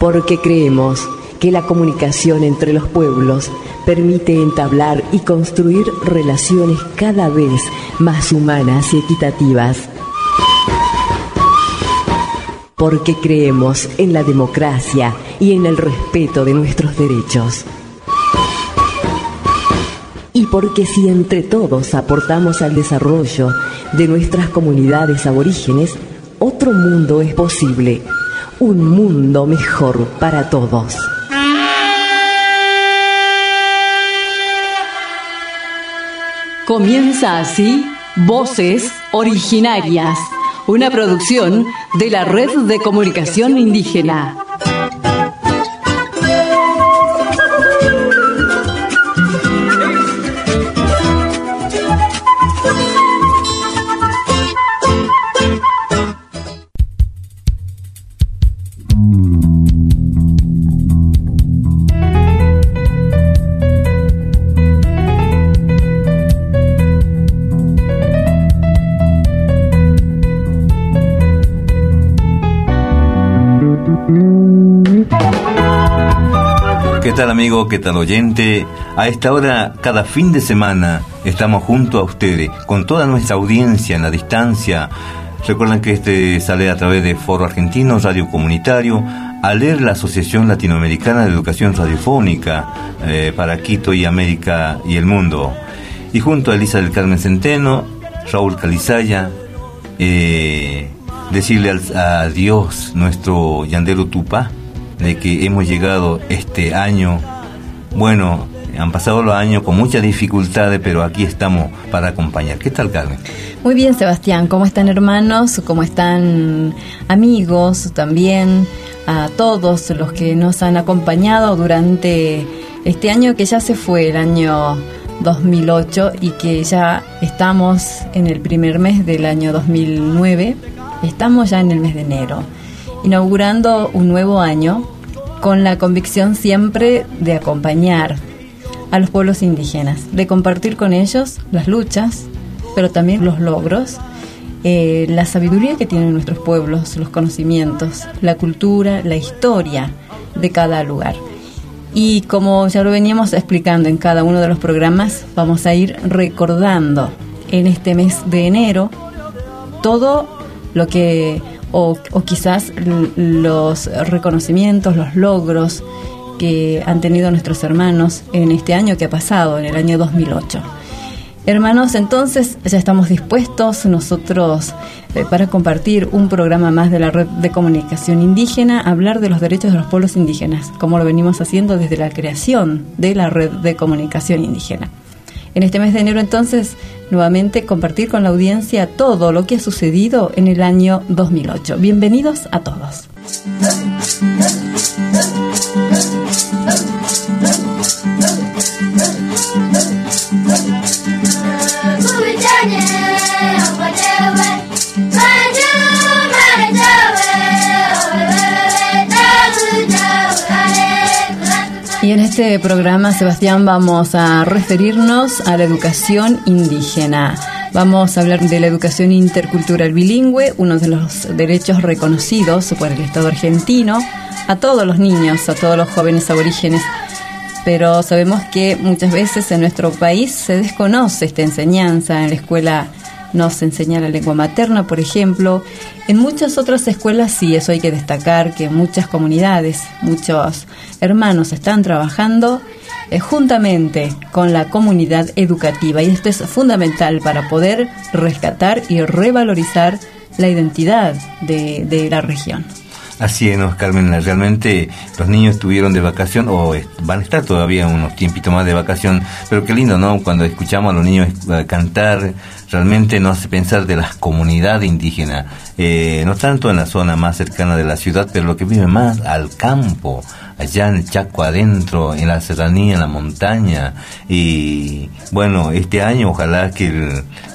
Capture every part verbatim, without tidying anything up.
porque creemos que la comunicación entre los pueblos permite entablar y construir relaciones cada vez más humanas y equitativas. Porque creemos en la democracia y en el respeto de nuestros derechos. Y porque si entre todos aportamos al desarrollo de nuestras comunidades aborígenes, otro mundo es posible, un mundo mejor para todos. Comienza así Voces Originarias, una producción de la Red de Comunicación Indígena. ¿Qué tal, amigo? ¿Qué tal, oyente? A esta hora, cada fin de semana, estamos junto a ustedes, con toda nuestra audiencia en la distancia. Recuerden que este sale a través de Foro Argentino, Radio Comunitario, a leer la Asociación Latinoamericana de Educación Radiofónica eh, para Quito y América y el mundo. Y junto a Elisa del Carmen Centeno, Raúl Calizaya, eh, decirle al, a Dios, nuestro Yandero Tupá, de que hemos llegado este año. Bueno, han pasado los años con muchas dificultades, pero aquí estamos para acompañar. ¿Qué tal, Carmen? Muy bien, Sebastián. ¿Cómo están, hermanos? ¿Cómo están, amigos? También a todos los que nos han acompañado durante este año que ya se fue, el año dos mil ocho, y que ya estamos en el primer mes del año dos mil nueve. Estamos ya en el mes de enero, inaugurando un nuevo año con la convicción siempre de acompañar a los pueblos indígenas, de compartir con ellos las luchas, pero también los logros, eh, la sabiduría que tienen nuestros pueblos, los conocimientos, la cultura, la historia de cada lugar. Y como ya lo veníamos explicando en cada uno de los programas, vamos a ir recordando en este mes de enero todo lo que... O, o quizás los reconocimientos, los logros que han tenido nuestros hermanos en este año que ha pasado, en el año dos mil ocho. Hermanos, entonces ya estamos dispuestos nosotros eh, para compartir un programa más de la Red de Comunicación Indígena, hablar de los derechos de los pueblos indígenas, como lo venimos haciendo desde la creación de la Red de Comunicación Indígena. En este mes de enero, entonces, nuevamente compartir con la audiencia todo lo que ha sucedido en el año dos mil ocho. Bienvenidos a todos. Y en este programa, Sebastián, vamos a referirnos a la educación indígena. Vamos a hablar de la educación intercultural bilingüe, uno de los derechos reconocidos por el Estado argentino a todos los niños, a todos los jóvenes aborígenes. Pero sabemos que muchas veces en nuestro país se desconoce esta enseñanza. En la escuela no se enseña la lengua materna, por ejemplo. En muchas otras escuelas sí, eso hay que destacar, que muchas comunidades, muchos hermanos están trabajando eh, juntamente con la comunidad educativa, y esto es fundamental para poder rescatar y revalorizar la identidad de, de la región. Así es, ¿no, Carmen? Realmente los niños estuvieron de vacación, o van a estar todavía unos tiempitos más de vacación, pero qué lindo, ¿no? Cuando escuchamos a los niños cantar, realmente nos hace pensar de las comunidades indígenas, eh, no tanto en la zona más cercana de la ciudad, pero lo que vive más al campo, allá en el Chaco adentro, en la serranía, en la montaña. Y bueno, este año ojalá que, el,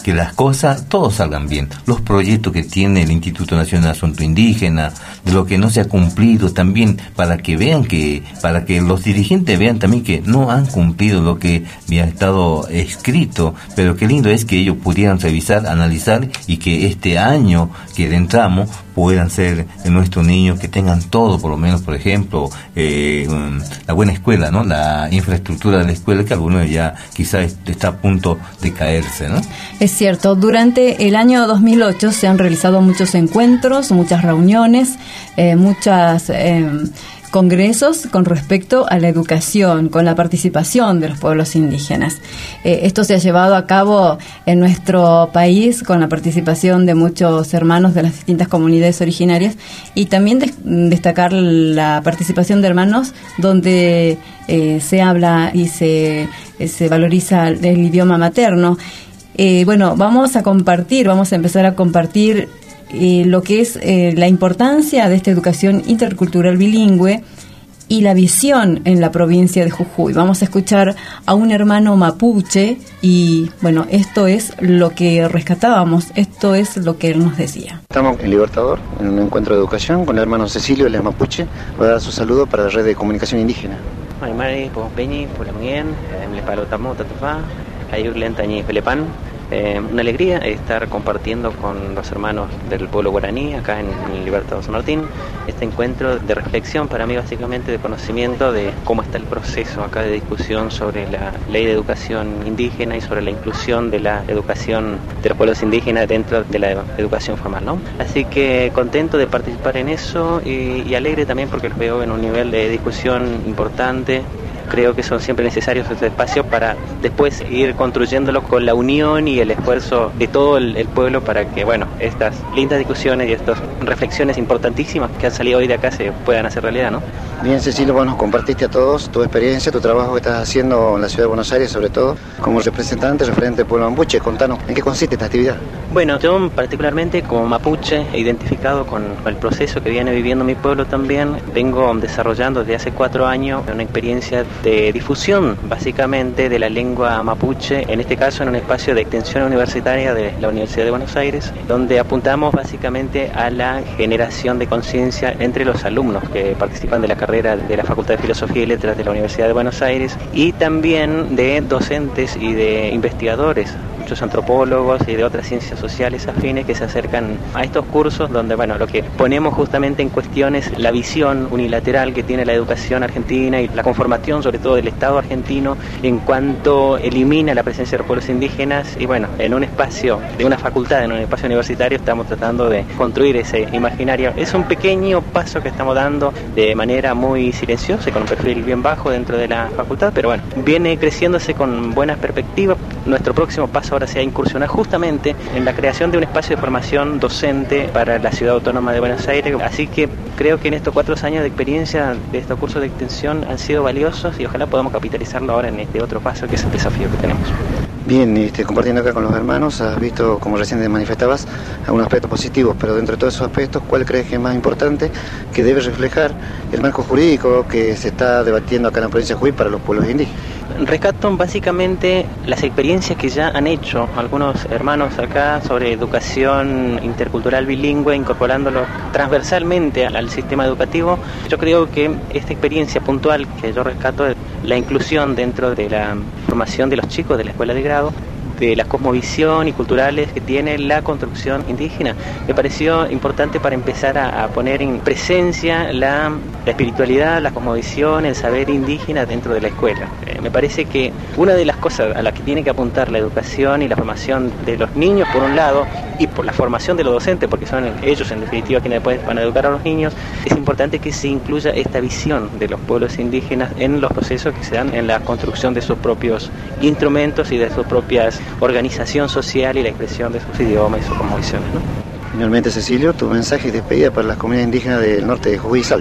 que las cosas, todos salgan bien. Los proyectos que tiene el Instituto Nacional de Asuntos Indígenas, de lo que no se ha cumplido también, para que vean que, para que los dirigentes vean también que no han cumplido lo que había estado escrito, pero qué lindo es que ellos pudieran revisar, analizar y que este año que entramos puedan ser nuestros niños que tengan todo, por lo menos, por ejemplo, eh, la buena escuela, ¿no? La infraestructura de la escuela, que algunos ya quizás está a punto de caerse, ¿no? Es cierto, durante el año dos mil ocho se han realizado muchos encuentros, muchas reuniones, eh, muchas... Eh, congresos con respecto a la educación, con la participación de los pueblos indígenas. Eh, esto se ha llevado a cabo en nuestro país con la participación de muchos hermanos de las distintas comunidades originarias, y también de, destacar la participación de hermanos donde eh, se habla y se, se valoriza el idioma materno. Eh, bueno, vamos a compartir, vamos a empezar a compartir Eh, lo que es eh, la importancia de esta educación intercultural bilingüe y la visión en la provincia de Jujuy. Vamos a escuchar a un hermano mapuche y, bueno, esto es lo que rescatábamos, esto es lo que él nos decía. Estamos en Libertador, en un encuentro de educación con el hermano Cecilio, el mapuche. Va a dar su saludo para la red de comunicación indígena. Maimari, Peñi, Pulamien, Mlepalo Tamo, Tatufá, Ayurlen Tañi, Pelepan. Eh, una alegría estar compartiendo con los hermanos del pueblo guaraní acá en, en Libertador San Martín este encuentro de reflexión, para mí básicamente de conocimiento de cómo está el proceso acá de discusión sobre la ley de educación indígena y sobre la inclusión de la educación de los pueblos indígenas dentro de la educación formal, ¿no? Así que contento de participar en eso y, y alegre también porque los veo en un nivel de discusión importante. Creo que son siempre necesarios estos espacios para después ir construyéndolo con la unión y el esfuerzo de todo el, el pueblo para que, bueno, estas lindas discusiones y estas reflexiones importantísimas que han salido hoy de acá se puedan hacer realidad, ¿no? Bien, Cecilio, bueno, compartiste a todos tu experiencia, tu trabajo que estás haciendo en la ciudad de Buenos Aires, sobre todo como representante, referente del pueblo mapuche. Contanos, ¿en qué consiste esta actividad? Bueno, yo particularmente como mapuche, identificado con el proceso que viene viviendo mi pueblo también, vengo desarrollando desde hace cuatro años una experiencia de difusión básicamente de la lengua mapuche, en este caso en un espacio de extensión universitaria de la Universidad de Buenos Aires, donde apuntamos básicamente a la generación de conciencia entre los alumnos que participan de la carrera de la Facultad de Filosofía y Letras de la Universidad de Buenos Aires, y también de docentes y de investigadores, muchos antropólogos y de otras ciencias sociales afines que se acercan a estos cursos donde, bueno, lo que ponemos justamente en cuestión es la visión unilateral que tiene la educación argentina y la conformación sobre todo del Estado argentino en cuanto elimina la presencia de los pueblos indígenas, y bueno, en un espacio de una facultad, en un espacio universitario, estamos tratando de construir ese imaginario. Es un pequeño paso que estamos dando de manera muy silenciosa y con un perfil bien bajo dentro de la facultad, pero bueno, viene creciéndose con buenas perspectivas. Nuestro próximo paso ahora se va a incursionar justamente en la creación de un espacio de formación docente para la Ciudad Autónoma de Buenos Aires, así que creo que en estos cuatro años de experiencia de estos cursos de extensión han sido valiosos y ojalá podamos capitalizarlo ahora en este otro paso que es el desafío que tenemos. Bien, este, compartiendo acá con los hermanos, has visto, como recién te manifestabas, algunos aspectos positivos, pero dentro de todos esos aspectos, ¿cuál crees que es más importante que debe reflejar el marco jurídico que se está debatiendo acá en la provincia de Jujuy para los pueblos indígenas? Rescato básicamente las experiencias que ya han hecho algunos hermanos acá sobre educación intercultural bilingüe, incorporándolo transversalmente al, al sistema educativo. Yo creo que esta experiencia puntual que yo rescato es la inclusión dentro de la formación de los chicos de la escuela de grado, de la cosmovisión y culturales que tiene la construcción indígena. Me pareció importante para empezar a, a poner en presencia la, la espiritualidad, la cosmovisión, el saber indígena dentro de la escuela. Eh, me parece que una de las cosas a las que tiene que apuntar la educación y la formación de los niños, por un lado, y por la formación de los docentes, porque son ellos en definitiva quienes después van a educar a los niños, es importante que se incluya esta visión de los pueblos indígenas en los procesos que se dan en la construcción de sus propios instrumentos y de sus propias organización social y la expresión de sus idiomas y sus cosmovisiones, ¿no? Finalmente, Cecilio, tu mensaje de despedida para las comunidades indígenas del norte de Jujuy y Salta.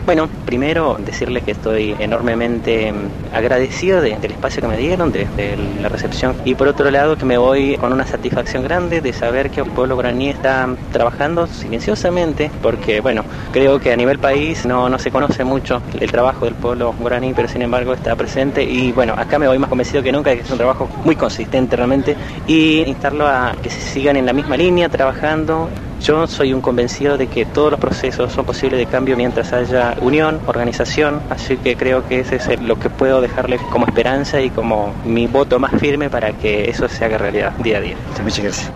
Bueno, primero decirles que estoy enormemente agradecido de, del espacio que me dieron, de, de la recepción, y por otro lado que me voy con una satisfacción grande de saber que el pueblo guaraní está trabajando silenciosamente, porque bueno, creo que a nivel país no, no se conoce mucho el trabajo del pueblo guaraní, pero sin embargo está presente, y bueno, acá me voy más convencido que nunca de que es un trabajo muy consistente realmente, y instarlo a que se sigan en la misma línea trabajando. Yo soy un convencido de que todos los procesos son posibles de cambio mientras haya unión, organización, así que creo que ese es lo que puedo dejarle como esperanza y como mi voto más firme para que eso se haga realidad día a día. Muchas gracias.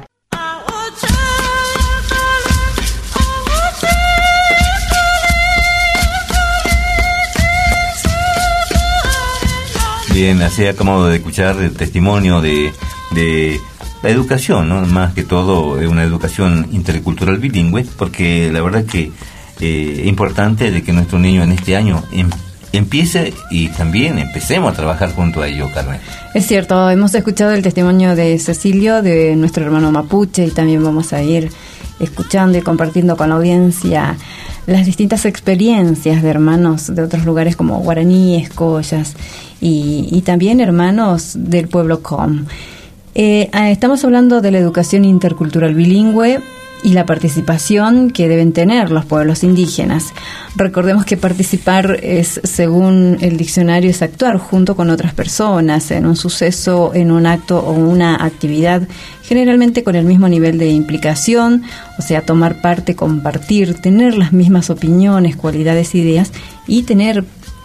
Bien, así acabamos de escuchar el testimonio de... de la educación, ¿no? Más que todo es una educación intercultural bilingüe, porque la verdad que eh, es importante de que nuestro niño en este año em, empiece y también empecemos a trabajar junto a ellos, Carmen. Es cierto, hemos escuchado el testimonio de Cecilio, de nuestro hermano mapuche, y también vamos a ir escuchando y compartiendo con la audiencia las distintas experiencias de hermanos de otros lugares como guaraníes, collas y, y también hermanos del pueblo com. Eh, estamos hablando de la educación intercultural bilingüe y la participación que deben tener los pueblos indígenas. Recordemos que participar es, según el diccionario, es actuar junto con otras personas en un suceso, en un acto o una actividad, generalmente con el mismo nivel de implicación, o sea, tomar parte, compartir, tener las mismas opiniones, cualidades, ideas y tener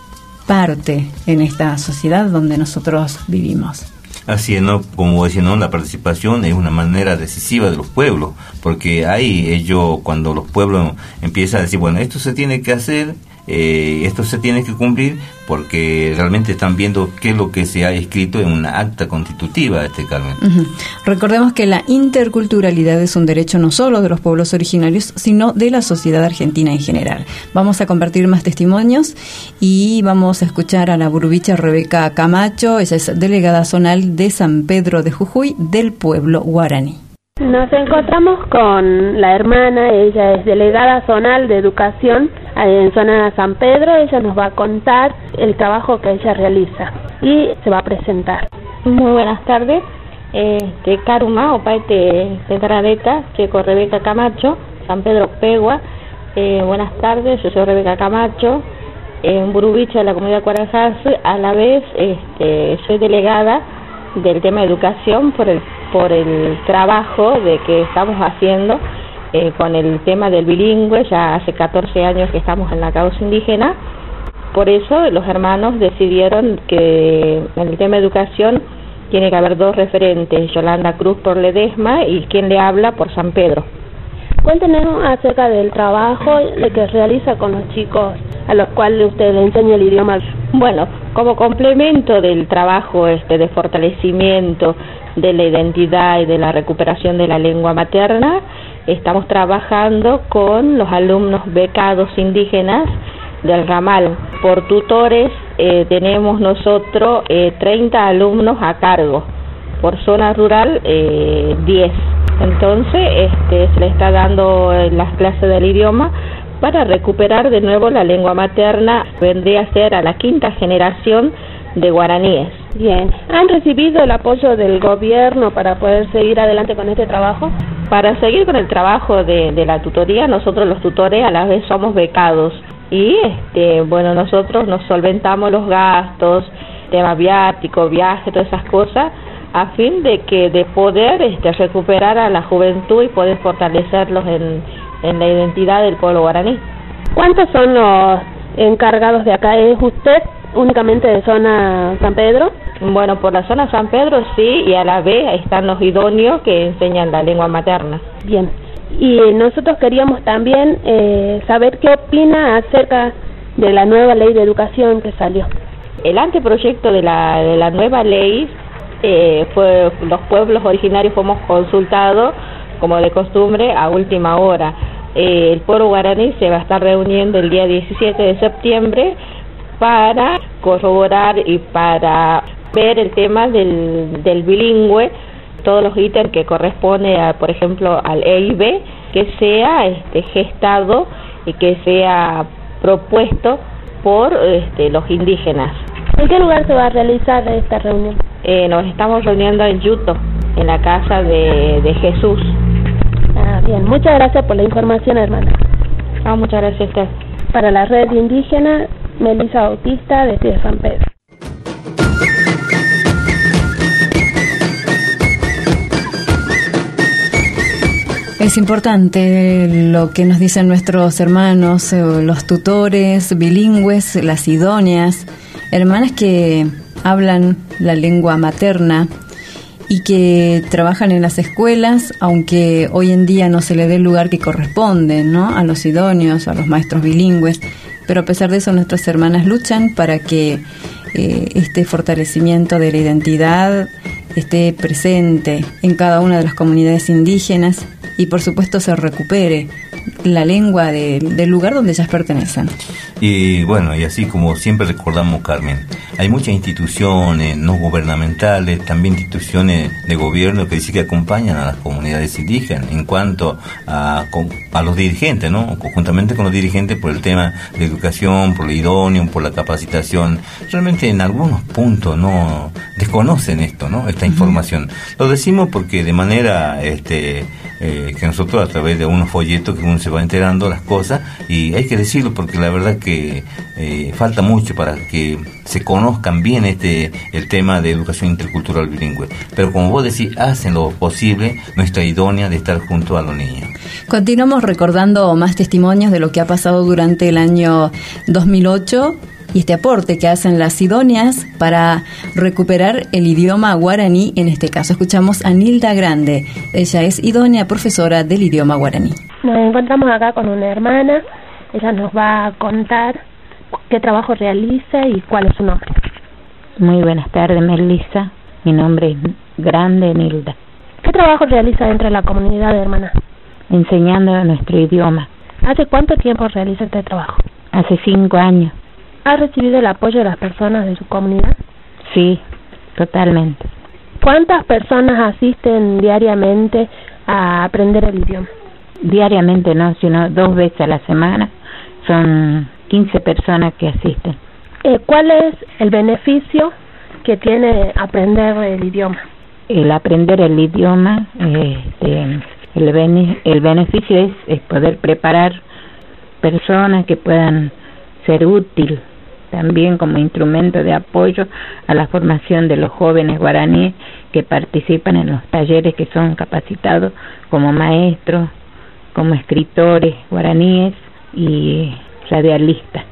parte en esta sociedad donde nosotros vivimos. Así es, ¿no? Como decía, ¿no? La participación es una manera decisiva de los pueblos, porque ahí ellos, cuando los pueblos empiezan a decir, bueno, esto se tiene que hacer, eh, esto se tiene que cumplir, porque realmente están viendo qué es lo que se ha escrito en una acta constitutiva, este Carmen. Uh-huh. Recordemos que la interculturalidad es un derecho no solo de los pueblos originarios, sino de la sociedad argentina en general. Vamos a compartir más testimonios y vamos a escuchar a la burubicha Rebeca Camacho. Ella es delegada zonal de San Pedro de Jujuy del pueblo guaraní. Nos encontramos con la hermana, ella es delegada zonal de educación en zona San Pedro. Ella nos va a contar el trabajo que ella realiza y se va a presentar. Muy buenas tardes, eh, te Karuma, Opaite Centradeta, Checo Rebeca Camacho, San Pedro Pegua. Eh, buenas tardes, yo soy Rebeca Camacho, en Burubicha de la comunidad Cuarajás, a la vez este, soy delegada del tema de educación por el por el trabajo de que estamos haciendo eh, con el tema del bilingüe. Ya hace catorce años que estamos en la causa indígena, por eso los hermanos decidieron que en el tema de educación tiene que haber dos referentes, Yolanda Cruz por Ledesma y quien le habla por San Pedro. Cuéntenos acerca del trabajo que realiza con los chicos a los cuales usted le enseña el idioma. Bueno, como complemento del trabajo este de fortalecimiento de la identidad y de la recuperación de la lengua materna, estamos trabajando con los alumnos becados indígenas del ramal. Por tutores eh, tenemos nosotros eh, treinta alumnos a cargo, por zona rural eh, diez. Entonces este, se le está dando las clases del idioma para recuperar de nuevo la lengua materna. Vendría a ser a la quinta generación de guaraníes. Bien, ¿han recibido el apoyo del gobierno para poder seguir adelante con este trabajo? Para seguir con el trabajo de, de la tutoría, nosotros los tutores a la vez somos becados y este, bueno, nosotros nos solventamos los gastos, tema viático, viaje, todas esas cosas, a fin de que de poder este, recuperar a la juventud y poder fortalecerlos en, en la identidad del pueblo guaraní. ¿Cuántos son los encargados de acá? ¿Es usted únicamente de zona San Pedro? Bueno, por la zona San Pedro sí, y a la vez están los idóneos que enseñan la lengua materna. Bien, y nosotros queríamos también eh, saber qué opina acerca de la nueva ley de educación que salió. El anteproyecto de la, de la nueva ley, eh, fue los pueblos originarios fuimos consultados, como de costumbre, a última hora. Eh, el pueblo guaraní se va a estar reuniendo el día diecisiete de septiembre para corroborar y para ver el tema del, del bilingüe, todos los ítems que corresponde, a, por ejemplo, al E I B, que sea este, gestado y que sea propuesto por este, los indígenas. ¿En qué lugar se va a realizar esta reunión? Eh, nos estamos reuniendo en Yuto, en la casa de, de Jesús. Ah, bien, muchas gracias por la información, hermana. Ah, muchas gracias a usted. Para la red indígena, Melissa Bautista, desde San Pedro. Es importante lo que nos dicen nuestros hermanos, los tutores bilingües, las idóneas, hermanas que hablan la lengua materna y que trabajan en las escuelas, aunque hoy en día no se le dé el lugar que corresponde, ¿no?, a los idóneos, a los maestros bilingües, pero a pesar de eso nuestras hermanas luchan para que eh, este fortalecimiento de la identidad esté presente en cada una de las comunidades indígenas y por supuesto se recupere la lengua de, del lugar donde ellas pertenecen. Y bueno, y así como siempre recordamos, Carmen, hay muchas instituciones no gubernamentales, también instituciones de gobierno que dicen que acompañan a las comunidades indígenas en cuanto a, a los dirigentes, ¿no? Conjuntamente con los dirigentes por el tema de educación, por lo idóneo, por la capacitación. Realmente en algunos puntos no desconocen esto, ¿no? Esta información. Lo decimos porque de manera este eh, que nosotros a través de unos folletos que uno se va enterando las cosas, y hay que decirlo porque la verdad que eh, falta mucho para que se conozcan bien este el tema de educación intercultural bilingüe, pero como vos decís, hacen lo posible nuestra idónea de estar junto a los niños. Continuamos recordando más testimonios de lo que ha pasado durante el año dos mil ocho y este aporte que hacen las idóneas para recuperar el idioma guaraní. En este caso escuchamos a Nilda Grande, ella es idónea profesora del idioma guaraní. Nos encontramos acá con una hermana, ella nos va a contar qué trabajo realiza y cuál es su nombre. Muy buenas tardes, Melissa. Mi nombre es Grande Nilda. ¿Qué trabajo realiza dentro de la comunidad de hermanas? Enseñando nuestro idioma. ¿Hace cuánto tiempo realiza este trabajo? Hace cinco años. ¿Ha recibido el apoyo de las personas de su comunidad? Sí, totalmente. ¿Cuántas personas asisten diariamente a aprender el idioma? Diariamente no, sino dos veces a la semana. Son quince personas que asisten. Eh, ¿Cuál es el beneficio que tiene aprender el idioma? El aprender el idioma, este, el, bene, el beneficio es, es poder preparar personas que puedan ser útiles también como instrumento de apoyo a la formación de los jóvenes guaraníes que participan en los talleres, que son capacitados como maestros, como escritores guaraníes y radialistas.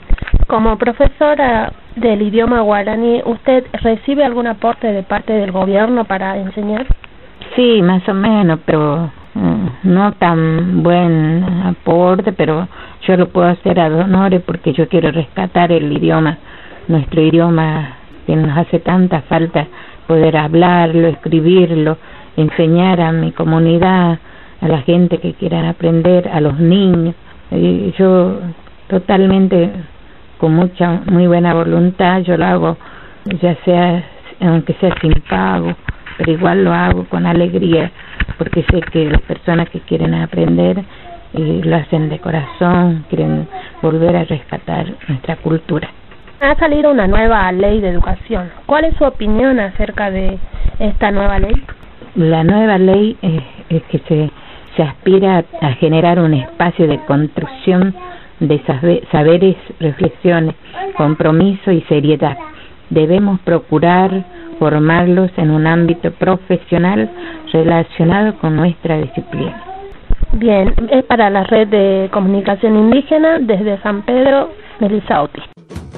Como profesora del idioma guaraní, ¿usted recibe algún aporte de parte del gobierno para enseñar? Sí, más o menos, pero uh, no tan buen aporte, pero yo lo puedo hacer a honores porque yo quiero rescatar el idioma, nuestro idioma que nos hace tanta falta poder hablarlo, escribirlo, enseñar a mi comunidad, a la gente que quieran aprender, a los niños. Y yo totalmente, con mucha, muy buena voluntad, yo lo hago, ya sea, aunque sea sin pago, pero igual lo hago con alegría, porque sé que las personas que quieren aprender y lo hacen de corazón, quieren volver a rescatar nuestra cultura. Ha salido una nueva ley de educación. ¿Cuál es su opinión acerca de esta nueva ley? La nueva ley es, es que se, se aspira a, a generar un espacio de construcción de saberes, reflexiones, compromiso y seriedad. Debemos procurar formarlos en un ámbito profesional relacionado con nuestra disciplina. Bien, es para la red de comunicación indígena desde San Pedro, Melissa Bautista.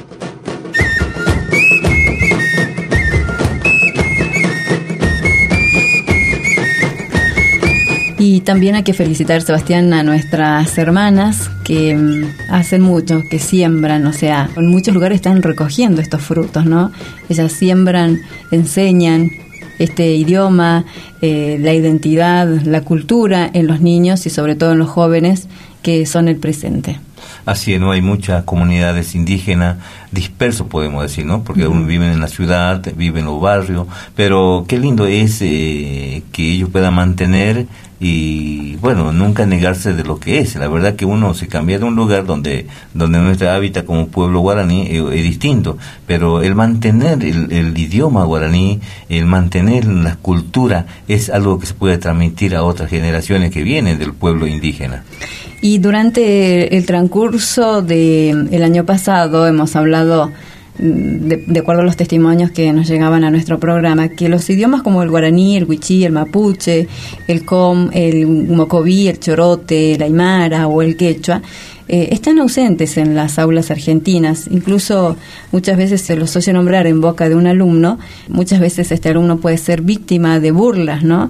Y también hay que felicitar, Sebastián, a nuestras hermanas que um, hacen mucho, que siembran, o sea, en muchos lugares están recogiendo estos frutos, ¿no? Ellas siembran, enseñan este idioma, eh, la identidad, la cultura en los niños y sobre todo en los jóvenes que son el presente. Así es, ¿no? Hay muchas comunidades indígenas dispersos, podemos decir, ¿no? Porque uh-huh. unos viven en la ciudad, viven en los barrios, pero qué lindo es eh, que ellos puedan mantener y bueno, nunca negarse de lo que es. La verdad que uno se cambia de un lugar donde donde nuestro hábitat como pueblo guaraní es, es distinto, pero el mantener el, el idioma guaraní, el mantener la cultura es algo que se puede transmitir a otras generaciones que vienen del pueblo indígena. Y durante el transcurso del año pasado hemos hablado, de, de acuerdo a los testimonios que nos llegaban a nuestro programa, que los idiomas como el guaraní, el wichí, el mapuche, el com, el mocoví, el chorote, el aymara o el quechua, eh, están ausentes en las aulas argentinas. Incluso muchas veces se los oye nombrar en boca de un alumno, muchas veces este alumno puede ser víctima de burlas, ¿no?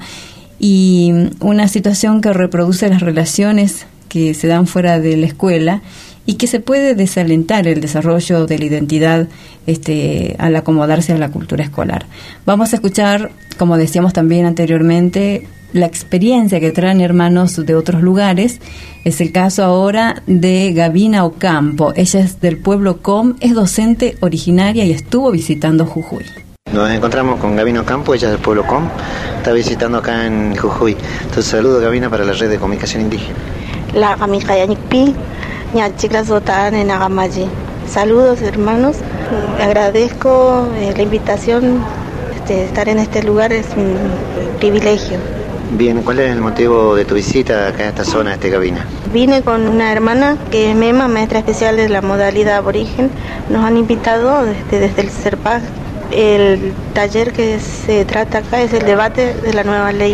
Y una situación que reproduce las relaciones que se dan fuera de la escuela y que se puede desalentar el desarrollo de la identidad este, al acomodarse a la cultura escolar. Vamos a escuchar, como decíamos también anteriormente, la experiencia que traen hermanos de otros lugares. Es el caso ahora de Gavina Ocampo. Ella es del pueblo Com, es docente originaria y estuvo visitando Jujuy. Nos encontramos con Gavina Ocampo, ella es del pueblo Com, está visitando acá en Jujuy. Entonces saludo, Gavina, para la red de comunicación indígena. La Gamicayanicpi, Ñachicla Zotan en Agamayi. Saludos, hermanos. Agradezco eh, la invitación. Este, estar en este lugar es un privilegio. Bien, ¿cuál es el motivo de tu visita acá en esta zona, este Gavina? Vine con una hermana que es MEMA, maestra especial de la modalidad aborigen. Nos han invitado desde, desde el CERPAG. El taller que se trata acá es el debate de la nueva ley.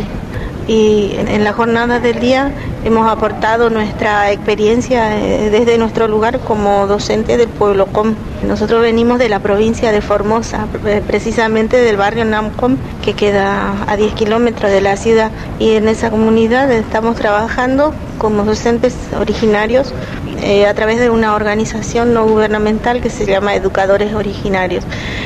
Y en la jornada del día hemos aportado nuestra experiencia desde nuestro lugar como docente del pueblo Com. Nosotros venimos de la provincia de Formosa, precisamente del barrio Namcom, que queda a diez kilómetros de la ciudad. Y en esa comunidad estamos trabajando como docentes originarios eh, a través de una organización no gubernamental que se llama Educadores Originarios.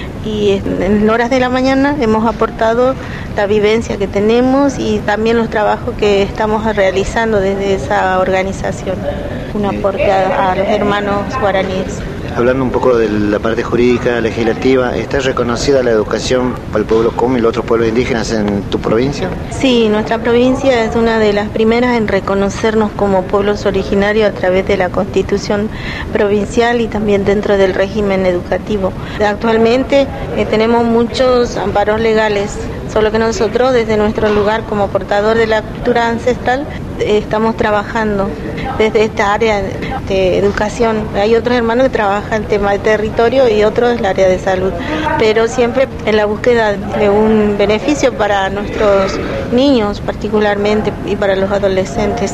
Y en horas de la mañana hemos aportado la vivencia que tenemos y también los trabajos que estamos realizando desde esa organización, un aporte a, a los hermanos guaraníes. Hablando un poco de la parte jurídica, legislativa, ¿está reconocida la educación para el pueblo Com y los otros pueblos indígenas en tu provincia? Sí, nuestra provincia es una de las primeras en reconocernos como pueblos originarios a través de la Constitución provincial y también dentro del régimen educativo. Actualmente eh, tenemos muchos amparos legales, solo que nosotros desde nuestro lugar como portador de la cultura ancestral eh, estamos trabajando desde esta área de educación. Hay otros hermanos que trabajan el tema de territorio y otros el área de salud, pero siempre en la búsqueda de un beneficio para nuestros niños particularmente y para los adolescentes,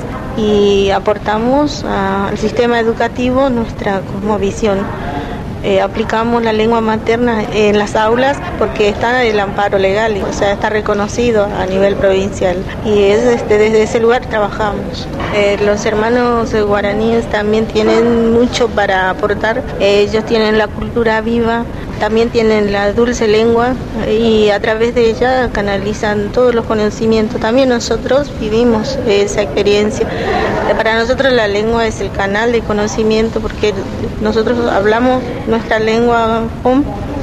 y aportamos al sistema educativo nuestra cosmovisión. Eh, aplicamos la lengua materna en las aulas porque está en el amparo legal, o sea, está reconocido a nivel provincial, y es este, desde ese lugar trabajamos. Eh, los hermanos guaraníes también tienen mucho para aportar. Eh, ellos tienen la cultura viva, también tienen la dulce lengua y a través de ella canalizan todos los conocimientos. También nosotros vivimos esa experiencia. Para nosotros la lengua es el canal de conocimiento porque nosotros hablamos nuestra lengua Com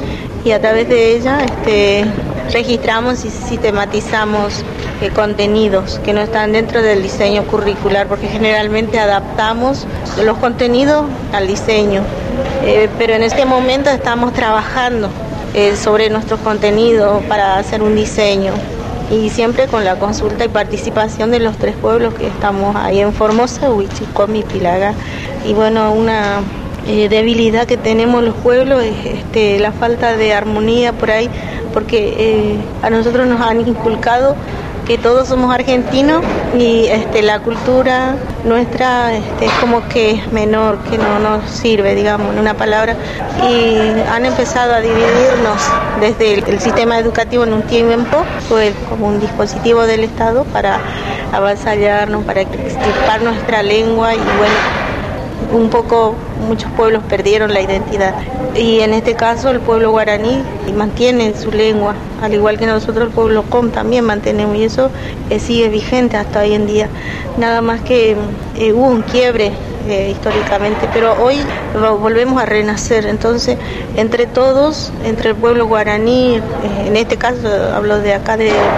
y a través de ella este, registramos y sistematizamos eh, contenidos que no están dentro del diseño curricular, porque generalmente adaptamos los contenidos al diseño. Eh, pero en este momento estamos trabajando eh, sobre nuestros contenidos para hacer un diseño, y siempre con la consulta y participación de los tres pueblos que estamos ahí en Formosa, Wichí, Com y Pilaga. Y bueno, una eh, debilidad que tenemos los pueblos es este, la falta de armonía por ahí, porque eh, a nosotros nos han inculcado que todos somos argentinos y este, la cultura nuestra este, es como que es menor, que no nos sirve, digamos, en una palabra, y han empezado a dividirnos desde el, el sistema educativo en un tiempo, fue como un dispositivo del Estado para avasallarnos, para extirpar nuestra lengua, y bueno, un poco muchos pueblos perdieron la identidad, y en este caso el pueblo guaraní mantiene su lengua, al igual que nosotros el pueblo Com también mantenemos, y eso eh, sigue vigente hasta hoy en día. Nada más que eh, hubo un quiebre eh, históricamente, pero hoy volvemos a renacer. Entonces, entre todos, entre el pueblo guaraní, eh, en este caso hablo de acá de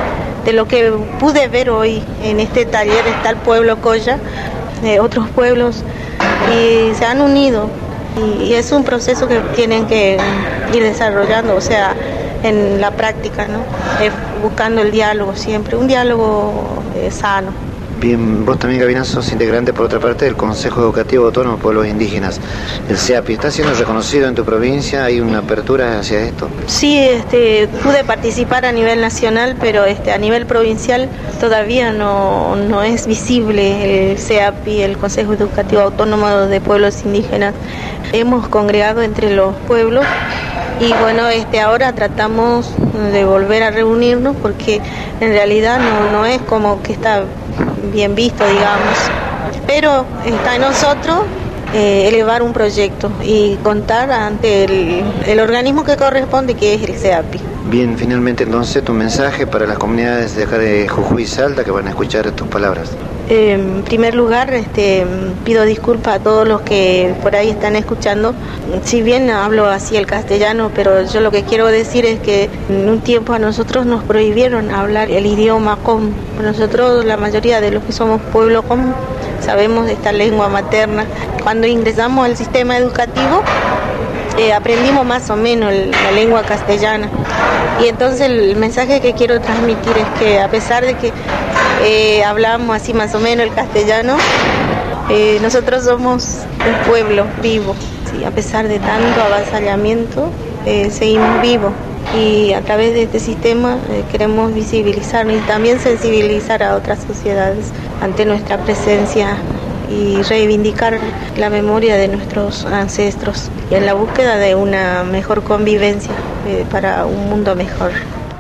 de lo que pude ver hoy en este taller está el pueblo Colla, eh, otros pueblos, y se han unido, y, y es un proceso que tienen que ir desarrollando, o sea, en la práctica, ¿no? Eh, buscando el diálogo siempre, un diálogo eh, sano. Bien, vos también, Gabina, sos integrante, por otra parte, del Consejo Educativo Autónomo de Pueblos Indígenas, el C E A P I. ¿Está siendo reconocido en tu provincia? ¿Hay una apertura hacia esto? Sí, este, pude participar a nivel nacional, pero este, a nivel provincial todavía no, no es visible el C E A P I, el Consejo Educativo Autónomo de Pueblos Indígenas. Hemos congregado entre los pueblos y bueno, este, ahora tratamos de volver a reunirnos porque en realidad no, no es como que está bien visto, digamos, pero está en nosotros eh, elevar un proyecto y contar ante el, el organismo que corresponde, que es el C E A P I. Bien, finalmente entonces tu mensaje para las comunidades de acá de Jujuy y Salta que van a escuchar tus palabras. Eh, en primer lugar, este, pido disculpas a todos los que por ahí están escuchando. Si bien hablo así el castellano, pero yo lo que quiero decir es que en un tiempo a nosotros nos prohibieron hablar el idioma com. Nosotros, la mayoría de los que somos pueblo com, sabemos esta lengua materna. Cuando ingresamos al sistema educativo, eh, aprendimos más o menos el, la lengua castellana. Y entonces el mensaje que quiero transmitir es que a pesar de que eh, hablamos así más o menos el castellano, eh, nosotros somos un pueblo vivo, ¿sí? A pesar de tanto avasallamiento, eh, seguimos vivos. Y a través de este sistema eh, queremos visibilizarnos y también sensibilizar a otras sociedades ante nuestra presencia y reivindicar la memoria de nuestros ancestros y en la búsqueda de una mejor convivencia eh, para un mundo mejor.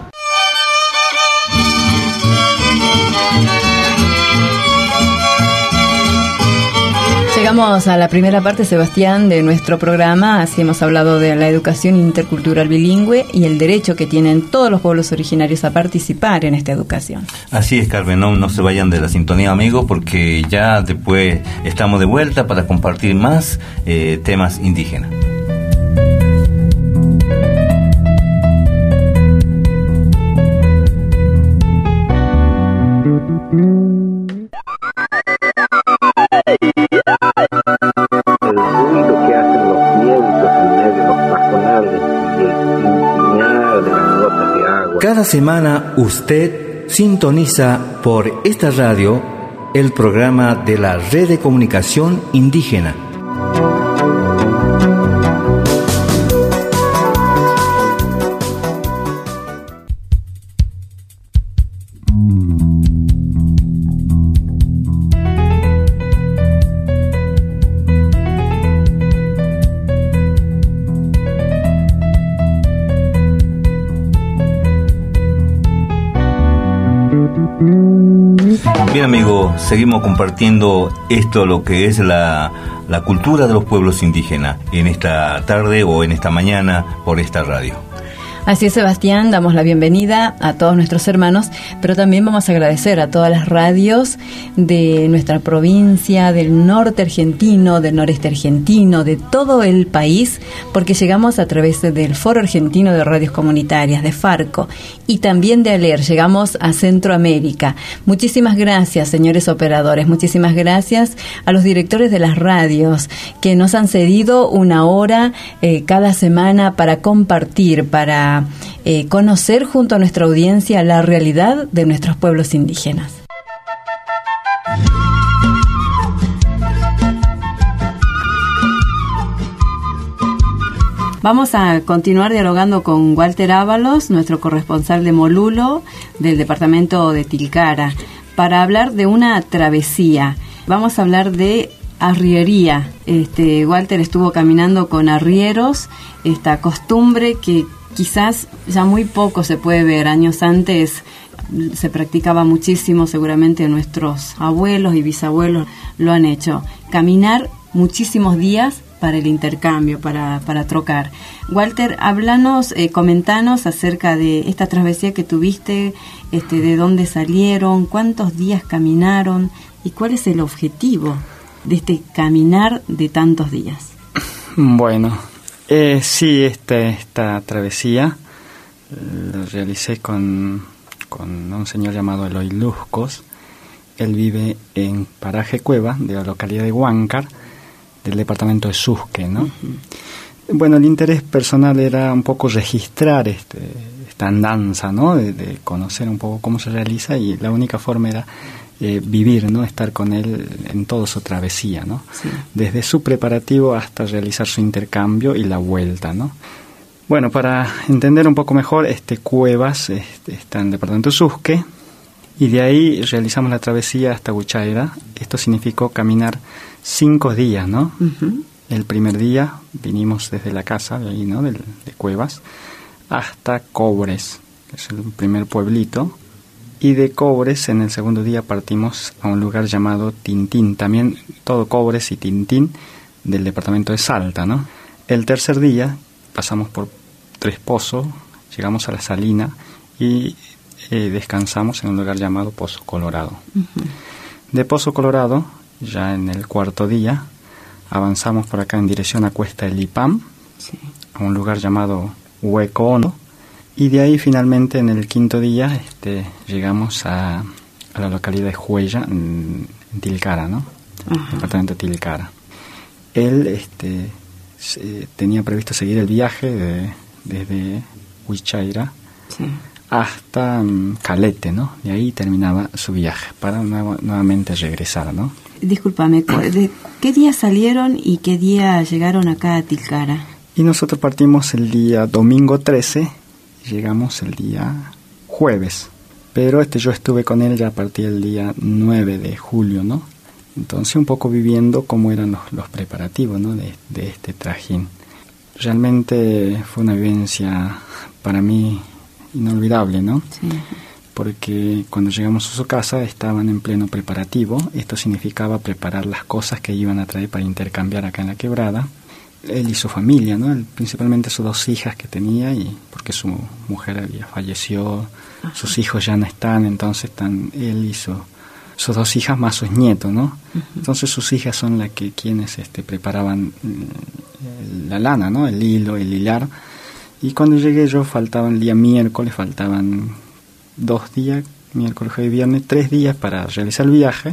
Llegamos a la primera parte, Sebastián, de nuestro programa. Así hemos hablado de la educación intercultural bilingüe y el derecho que tienen todos los pueblos originarios a participar en esta educación. Así es, Carmen, no, no se vayan de la sintonía, amigos, porque ya después estamos de vuelta para compartir más eh, temas indígenas. Cada semana usted sintoniza por esta radio el programa de la Red de Comunicación Indígena. Bien, amigos, seguimos compartiendo esto, lo que es la, la cultura de los pueblos indígenas, en esta tarde o en esta mañana por esta radio. Así es, Sebastián, damos la bienvenida a todos nuestros hermanos, pero también vamos a agradecer a todas las radios de nuestra provincia, del norte argentino, del noreste argentino, de todo el país, porque llegamos a través del Foro Argentino de Radios Comunitarias, de Farco, y también de ALER, llegamos a Centroamérica. Muchísimas gracias, señores operadores, muchísimas gracias a los directores de las radios que nos han cedido una hora eh, cada semana para compartir, para Eh, conocer junto a nuestra audiencia la realidad de nuestros pueblos indígenas. Vamos a continuar dialogando con Walter Ábalos, nuestro corresponsal de Molulo, del departamento de Tilcara, para hablar de una travesía. Vamos a hablar de arriería. Este, Walter estuvo caminando con arrieros, esta costumbre que quizás ya muy poco se puede ver. Años antes se practicaba muchísimo, seguramente nuestros abuelos y bisabuelos lo han hecho. Caminar muchísimos días para el intercambio, para, para trocar. Walter, háblanos, eh, comentanos acerca de esta travesía que tuviste, este, de dónde salieron, cuántos días caminaron y cuál es el objetivo de este caminar de tantos días. Bueno, Eh, sí, este, esta travesía la realicé con, con un señor llamado Eloy Luzcos. Él vive en Paraje Cueva, de la localidad de Huáncar, del departamento de Susque, ¿no? Uh-huh. Bueno, el interés personal era un poco registrar este, esta andanza, ¿no? De, de conocer un poco cómo se realiza, y la única forma era eh, vivir, ¿no? Estar con él en toda su travesía, ¿no? Sí. Desde su preparativo hasta realizar su intercambio y la vuelta, ¿no? Bueno, para entender un poco mejor, este Cuevas este, está en el departamento de Susque, y de ahí realizamos la travesía hasta Huichaira. Esto significó caminar cinco días, ¿no? Uh-huh. El primer día vinimos desde la casa de ahí, ¿no? De, de Cuevas hasta Cobres, que es el primer pueblito, y de Cobres en el segundo día partimos a un lugar llamado Tintín, también todo Cobres y Tintín del departamento de Salta, ¿no? El tercer día pasamos por Tres Pozos, llegamos a la Salina y eh, descansamos en un lugar llamado Pozo Colorado. Uh-huh. De Pozo Colorado, ya en el cuarto día, avanzamos por acá en dirección a Cuesta del Lipam, sí. a un lugar llamado Hueco Hondo, y de ahí finalmente en el quinto día este, llegamos a, a la localidad de Huella, en, en Tilcara, ¿no? Uh-huh. Departamento de Tilcara. Él este, se, tenía previsto seguir el viaje de, desde Huichaira sí. hasta um, Calete, ¿no? Y ahí terminaba su viaje para nuevo, nuevamente regresar, ¿no? Discúlpame, ¿de qué día salieron y qué día llegaron acá a Tilcara? Y nosotros partimos el día domingo trece, llegamos el día jueves, pero este yo estuve con él ya a partir del día nueve de julio, ¿no? Entonces un poco viviendo cómo eran los, los preparativos, ¿no? de, de este trajín. Realmente fue una vivencia para mí inolvidable, ¿no? Sí. Porque cuando llegamos a su casa estaban en pleno preparativo. Esto significaba preparar las cosas que iban a traer para intercambiar acá en la quebrada. Él y su familia, ¿no? Él, principalmente sus dos hijas que tenía, y porque su mujer había fallecido, ajá. sus hijos ya no están, entonces están él y su, sus dos hijas más sus nietos, ¿no? Uh-huh. Entonces sus hijas son las que quienes este, preparaban la lana, ¿no? El hilo, el hilar. Y cuando llegué yo faltaban el día miércoles, faltaban dos días, miércoles, jueves y viernes, tres días para realizar el viaje,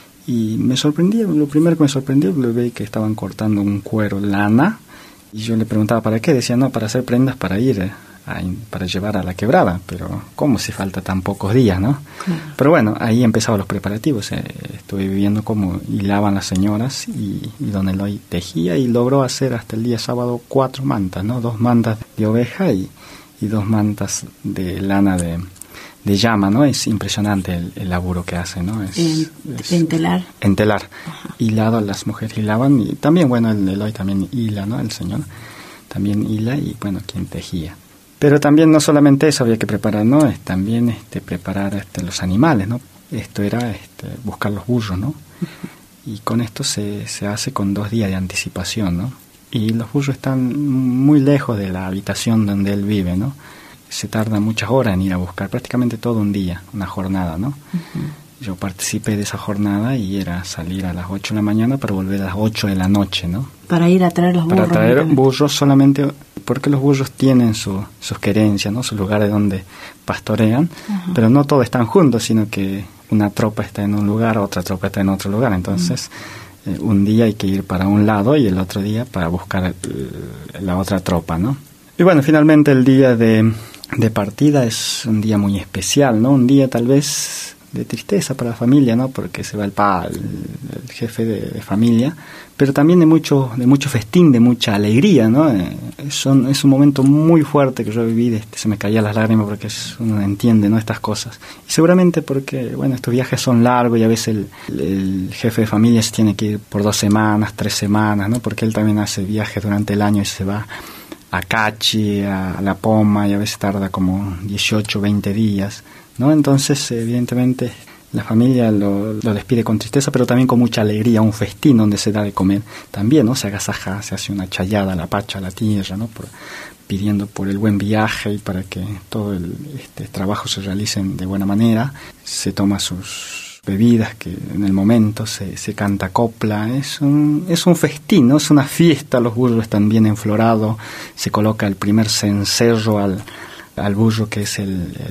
y me sorprendía, lo primero que me sorprendió, lo vi que estaban cortando un cuero, lana, y yo le preguntaba para qué, decía no, para hacer prendas para ir, a, para llevar a la quebrada, pero ¿cómo si falta tan pocos días, no? Claro. Pero bueno, ahí empezaban los preparativos, eh, estuve viendo cómo hilaban las señoras, y, y don Eloy tejía, y logró hacer hasta el día sábado cuatro mantas, ¿no? Dos mantas de oveja y, y dos mantas de lana de de llama, ¿no? Es impresionante el, el laburo que hace, ¿no? Es, en, es, en telar. En telar. Ajá. Hilado, las mujeres hilaban, y también, bueno, el Eloy también hila, ¿no? El señor también hila, y bueno, quien tejía. Pero también no solamente eso había que preparar, ¿no? Es también este, preparar este, los animales, ¿no? Esto era este, buscar los burros, ¿no? Uh-huh. Y con esto se, se hace con dos días de anticipación, ¿no? Y los burros están muy lejos de la habitación donde él vive, ¿no? Se tarda muchas horas en ir a buscar, prácticamente todo un día, una jornada, ¿no? Uh-huh. Yo participé de esa jornada y era salir a las ocho de la mañana para volver a las ocho de la noche, ¿no? Para ir a traer los burros. Para traer burros solamente, porque los burros tienen su, sus querencias, ¿no? Sus lugares donde pastorean, uh-huh. pero no todos están juntos, sino que una tropa está en un lugar, otra tropa está en otro lugar, entonces uh-huh. eh, un día hay que ir para un lado y el otro día para buscar eh, la otra tropa, ¿no? Y bueno, finalmente el día de... de partida es un día muy especial, ¿no? Un día tal vez de tristeza para la familia, ¿no? Porque se va el pa, el, el jefe de, de familia, pero también de mucho de mucho festín, de mucha alegría, ¿no? Eh, son, es un momento muy fuerte que yo viví, este, se me caían las lágrimas porque es, uno entiende, ¿no? Estas cosas. Y seguramente porque, bueno, estos viajes son largos y a veces el, el jefe de familia se tiene que ir por dos semanas, tres semanas, ¿no? Porque él también hace viajes durante el año y se va a Cachi, a La Poma, y a veces tarda como dieciocho, veinte días, ¿no? Entonces, evidentemente, la familia lo, lo despide con tristeza, pero también con mucha alegría, un festín donde se da de comer también, ¿no? Se agasaja, se hace una chayada a la pacha, a la tierra, ¿no? Por, pidiendo por el buen viaje y para que todo el este trabajo se realice de buena manera. Se toma sus bebidas, que en el momento se, se canta copla, es un, es un festín, ¿no? Es una fiesta, los burros están bien enflorados, se coloca el primer cencerro al, al burro, que es el, el,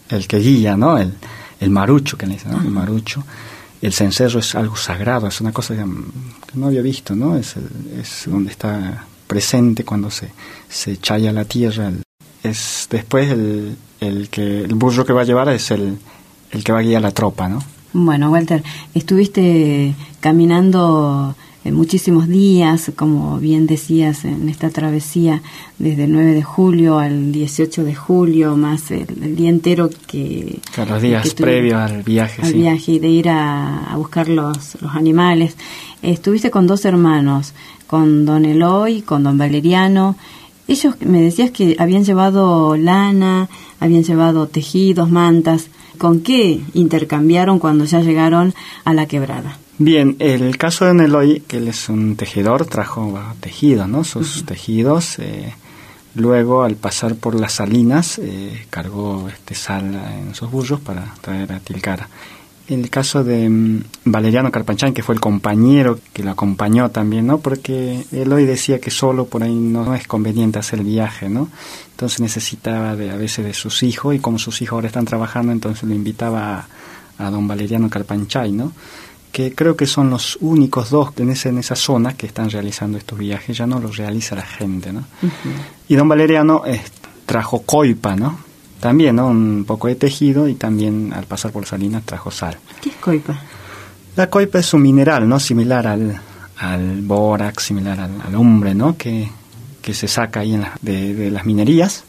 el que guía, ¿no? El, el marucho, que le dicen, ¿no? El marucho. El cencerro es algo sagrado, es una cosa que, que no había visto, ¿no? Es, el, es donde está presente cuando se, se chaya la tierra. El, es después el, el que el burro que va a llevar es el, el que va a guiar la tropa, ¿no? Bueno, Walter, estuviste caminando muchísimos días, como bien decías, en esta travesía desde el nueve de julio al dieciocho de julio, más el, el día entero que... Claro, los días que previos al viaje. Al sí. viaje, de ir a, a buscar los, los animales. Estuviste con dos hermanos, con don Eloy, con don Valeriano. Ellos, me decías que habían llevado lana, habían llevado tejidos, mantas. ¿Con qué intercambiaron cuando ya llegaron a la quebrada? Bien, el caso de don Eloy, que él es un tejedor, trajo bueno, tejidos, ¿no? Sus uh-huh. tejidos. Eh, luego, al pasar por las salinas, eh, cargó este sal en sus burros para traer a Tilcara. El caso de um, Valeriano Carpanchán, que fue el compañero que lo acompañó también, ¿no? Porque Eloy decía que solo por ahí no es conveniente hacer el viaje, ¿no? Entonces necesitaba de, a veces de sus hijos, y como sus hijos ahora están trabajando, entonces lo invitaba a, a don Valeriano Carpanchay, ¿no? Que creo que son los únicos dos en, ese, en esa zona que están realizando estos viajes, ya no los realiza la gente, ¿no? Uh-huh. Y don Valeriano eh, trajo coipa, ¿no? También, ¿no? Un poco de tejido, y también al pasar por Salinas trajo sal. ¿Qué es coipa? La coipa es un mineral, ¿no? Similar al, al bórax, similar al, al hombre, ¿no? Que, que se saca ahí en la, de, de las minerías.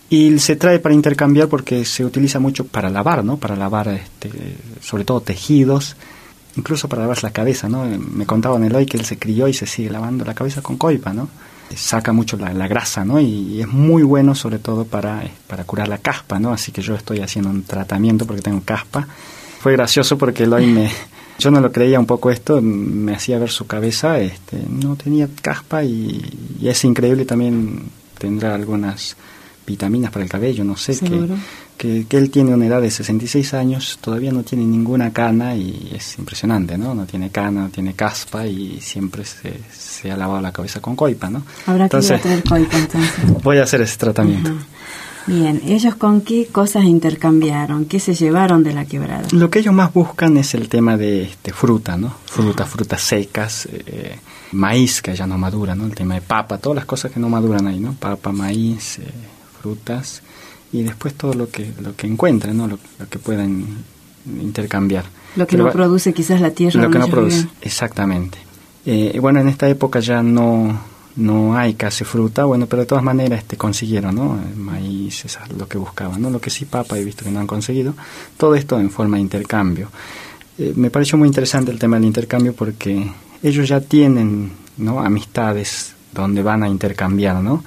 Y se trae para intercambiar porque se utiliza mucho para lavar, ¿no? Para lavar, este, sobre todo tejidos, incluso para lavarse la cabeza, ¿no? Me contaba don Eloy que él se crió y se sigue lavando la cabeza con coipa, ¿no? Saca mucho la, la grasa, ¿no? Y, y es muy bueno sobre todo para, para curar la caspa, ¿no? Así que yo estoy haciendo un tratamiento porque tengo caspa. Fue gracioso porque Eloy me... Yo no lo creía un poco esto, me hacía ver su cabeza, este, no tenía caspa, y, y es increíble, también tendrá algunas vitaminas para el cabello, no sé, que, que, que él tiene una edad de sesenta y seis años, todavía no tiene ninguna cana, y es impresionante, ¿no? No tiene cana, no tiene caspa, y siempre se, se ha lavado la cabeza con coipa, ¿no? Habrá entonces, que traer coipa, entonces. Voy a hacer ese tratamiento. Ajá. Bien, ¿ellos con qué cosas intercambiaron? ¿Qué se llevaron de la quebrada? Lo que ellos más buscan es el tema de, de fruta, ¿no? Fruta, frutas secas, eh, maíz que ya no madura, ¿no? El tema de papa, todas las cosas que no maduran ahí, ¿no? Papa, maíz, eh, frutas, y después todo lo que lo que encuentren, ¿no? Lo, lo que puedan intercambiar. Lo que Pero, no produce quizás la tierra. Lo que no produce, viven. Exactamente. Eh, bueno, en esta época ya no... no hay casi fruta, bueno, pero de todas maneras este, consiguieron, ¿no? El maíz, eso es lo que buscaban, ¿no? Lo que sí papa he visto que no han conseguido, todo esto en forma de intercambio. Eh, me pareció muy interesante el tema del intercambio porque ellos ya tienen, ¿no? Amistades donde van a intercambiar, ¿no?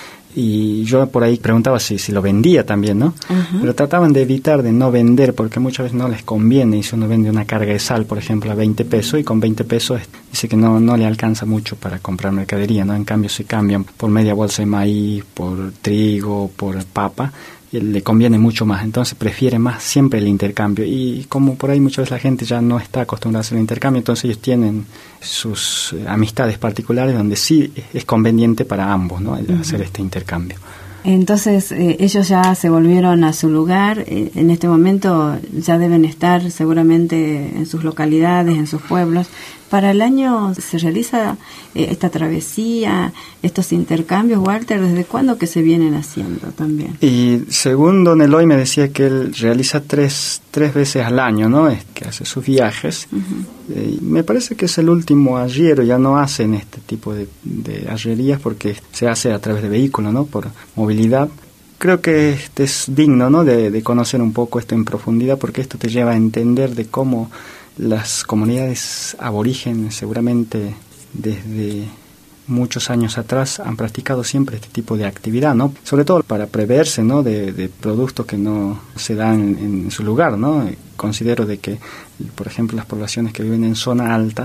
Y yo por ahí preguntaba si, si lo vendía también, ¿no? Uh-huh. Pero trataban de evitar de no vender porque muchas veces no les conviene. Y si uno vende una carga de sal, por ejemplo, a veinte pesos, y con veinte pesos dice que no, no le alcanza mucho para comprar mercadería, ¿no? En cambio, si cambian por media bolsa de maíz, por trigo, por papa, le conviene mucho más, entonces prefiere más siempre el intercambio. Y como por ahí muchas veces la gente ya no está acostumbrada a hacer el intercambio, entonces ellos tienen sus eh, amistades particulares donde sí es conveniente para ambos, ¿no? El uh-huh. hacer este intercambio. Entonces eh, ellos ya se volvieron a su lugar, eh, en este momento ya deben estar seguramente en sus localidades, en sus pueblos. Para el año se realiza eh, esta travesía, estos intercambios, Walter, ¿desde cuándo que se vienen haciendo también? Y según don Eloy me decía que él realiza tres, tres veces al año, ¿no? Es que hace sus viajes. Uh-huh. Eh, me parece que es el último arriero, ya no hacen este tipo de, de arrierías porque se hace a través de vehículos, ¿no? Por movilidad. Creo que este es digno, ¿no? De, de conocer un poco esto en profundidad, porque esto te lleva a entender de cómo las comunidades aborígenes seguramente desde muchos años atrás han practicado siempre este tipo de actividad, ¿no? Sobre todo para preverse, ¿no? De, de productos que no se dan en, en su lugar, ¿no? Considero de que, por ejemplo, las poblaciones que viven en zona alta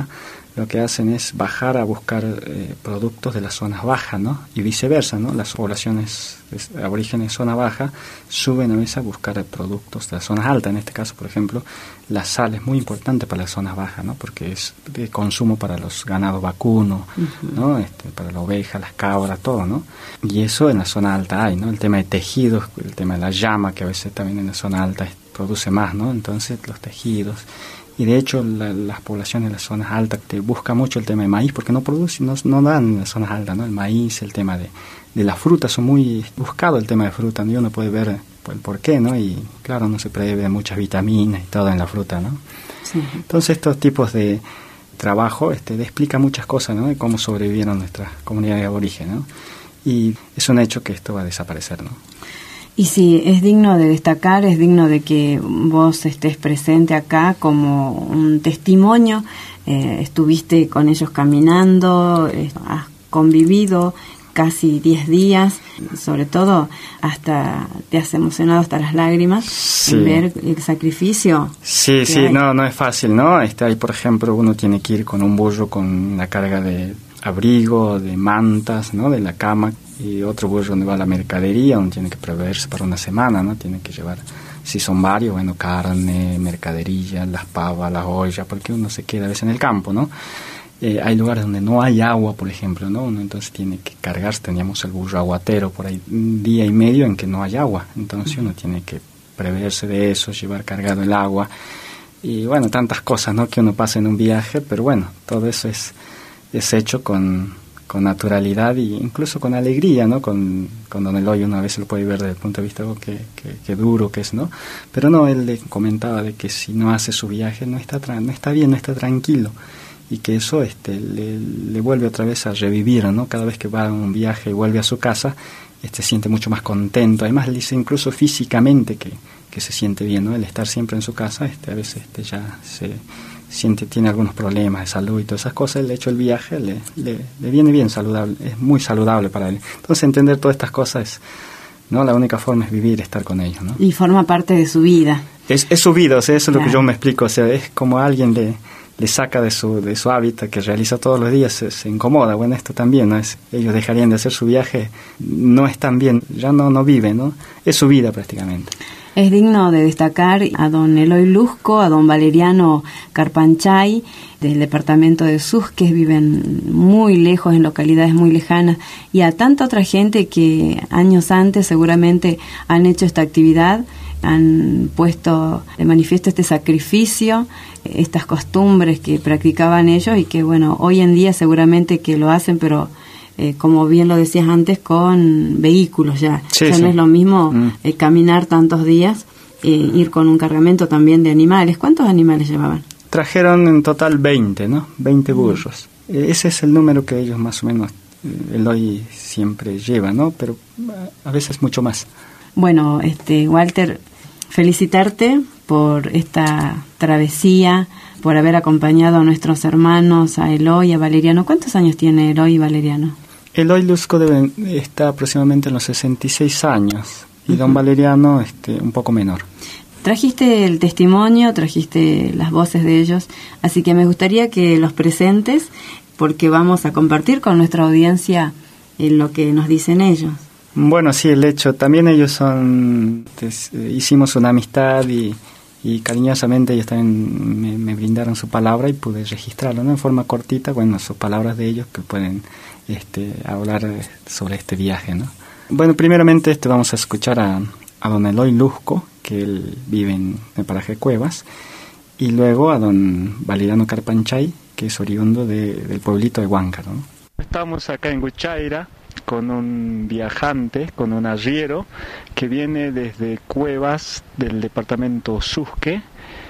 lo que hacen es bajar a buscar eh, productos de las zonas bajas, ¿no? Y viceversa, ¿no? Las poblaciones aborígenes de zona baja suben a veces a buscar productos de las zonas altas. En este caso, por ejemplo, la sal es muy importante para las zonas bajas, ¿no? Porque es de consumo para los ganados vacunos, uh-huh. ¿no? Este, para la oveja, las cabras, todo, ¿no? Y eso en la zona alta hay, ¿no? El tema de tejidos, el tema de la llama, que a veces también en la zona alta produce más, ¿no? Entonces, los tejidos. Y de hecho la, las poblaciones de las zonas altas te buscan mucho el tema de maíz porque no producen, no, no dan en las zonas altas, ¿no? El maíz, el tema de, de las frutas, son muy buscados el tema de fruta, ¿no? Y uno puede ver el por qué, ¿no? Y claro, no se prevé muchas vitaminas y todo en la fruta, ¿no? Sí. Entonces estos tipos de trabajo este, explica muchas cosas, ¿no? De cómo sobrevivieron nuestras comunidades de aborigen, ¿no? Y es un hecho que esto va a desaparecer, ¿no? Y sí, es digno de destacar, es digno de que vos estés presente acá como un testimonio. Eh, estuviste con ellos caminando, eh, has convivido casi diez días, sobre todo hasta te has emocionado hasta las lágrimas, sí. En ver el sacrificio. Sí, sí, hay. no, no es fácil, ¿no? Este, ahí, por ejemplo, uno tiene que ir con un burro con una carga de abrigo, de mantas, ¿no? De la cama, y otro burro donde va la mercadería, uno tiene que preverse para una semana, ¿no? Tiene que llevar, si son varios, bueno, carne, mercadería, las pavas, las ollas, porque uno se queda a veces en el campo, ¿no? Eh, hay lugares donde no hay agua, por ejemplo, ¿no? Uno entonces tiene que cargarse, teníamos el burro aguatero por ahí, un día y medio en que no hay agua, entonces uno tiene que preverse de eso, llevar cargado el agua, y bueno, tantas cosas, ¿no? Que uno pasa en un viaje, pero bueno, todo eso es, es hecho con... con naturalidad e incluso con alegría, ¿no? Con, con Don Eloy uno a veces lo puede ver desde el punto de vista de que, que, que duro que es, ¿no? Pero no, él le comentaba de que si no hace su viaje no está, tra- no está bien, no está tranquilo, y que eso este, le, le vuelve otra vez a revivir, ¿no? Cada vez que va a un viaje y vuelve a su casa, este, se siente mucho más contento. Además, le dice incluso físicamente que, que se siente bien, ¿no? El estar siempre en su casa, este, a veces este, ya se... siente, tiene algunos problemas de salud y todas esas cosas, el hecho del viaje le, le, le viene bien saludable, es muy saludable para él. Entonces entender todas estas cosas, ¿no? La única forma es vivir, estar con ellos, ¿no? Y forma parte de su vida. Es, es su vida, o sea, eso es claro. Lo que yo me explico, o sea, es como alguien le, le saca de su, de su hábitat que realiza todos los días, se, se incomoda. Bueno, esto también, ¿no? Es, ellos dejarían de hacer su viaje, no están bien, ya no, no viven, ¿no? Es su vida prácticamente. Es digno de destacar a don Eloy Lusco, a don Valeriano Carpanchay, del departamento de Susques, viven muy lejos, en localidades muy lejanas, y a tanta otra gente que años antes seguramente han hecho esta actividad, han puesto de manifiesto este sacrificio, estas costumbres que practicaban ellos y que, bueno, hoy en día seguramente que lo hacen, pero... Eh, como bien lo decías antes, con vehículos ya. Sí, ya sí. No es lo mismo mm. eh, caminar tantos días, eh, ir con un cargamento también de animales. ¿Cuántos animales llevaban? Trajeron en total veinte, ¿no? veinte burros. Mm. Eh, ese es el número que ellos más o menos, eh, Eloy siempre lleva, ¿no? Pero a veces mucho más. Bueno, este Walter, felicitarte por esta travesía, por haber acompañado a nuestros hermanos, a Eloy y a Valeriano. ¿Cuántos años tiene Eloy y Valeriano? Eloy Lusco debe, está aproximadamente en los sesenta y seis años y uh-huh. Don Valeriano este, un poco menor. Trajiste el testimonio, trajiste las voces de ellos, así que me gustaría que los presentes, porque vamos a compartir con nuestra audiencia en lo que nos dicen ellos. Bueno, sí, el hecho, también ellos son, pues, hicimos una amistad y... y cariñosamente ellos también me, me brindaron su palabra y pude registrarlo, ¿no? En forma cortita, bueno, sus palabras de ellos que pueden este, hablar sobre este viaje, ¿no? Bueno, primeramente este, vamos a escuchar a, a don Eloy Lusco, que él vive en el paraje Cuevas, y luego a don Valeriano Carpanchay, que es oriundo de, del pueblito de Huáncar, ¿no? Estamos acá en Guchaira con un viajante, con un arriero que viene desde Cuevas del departamento Susque,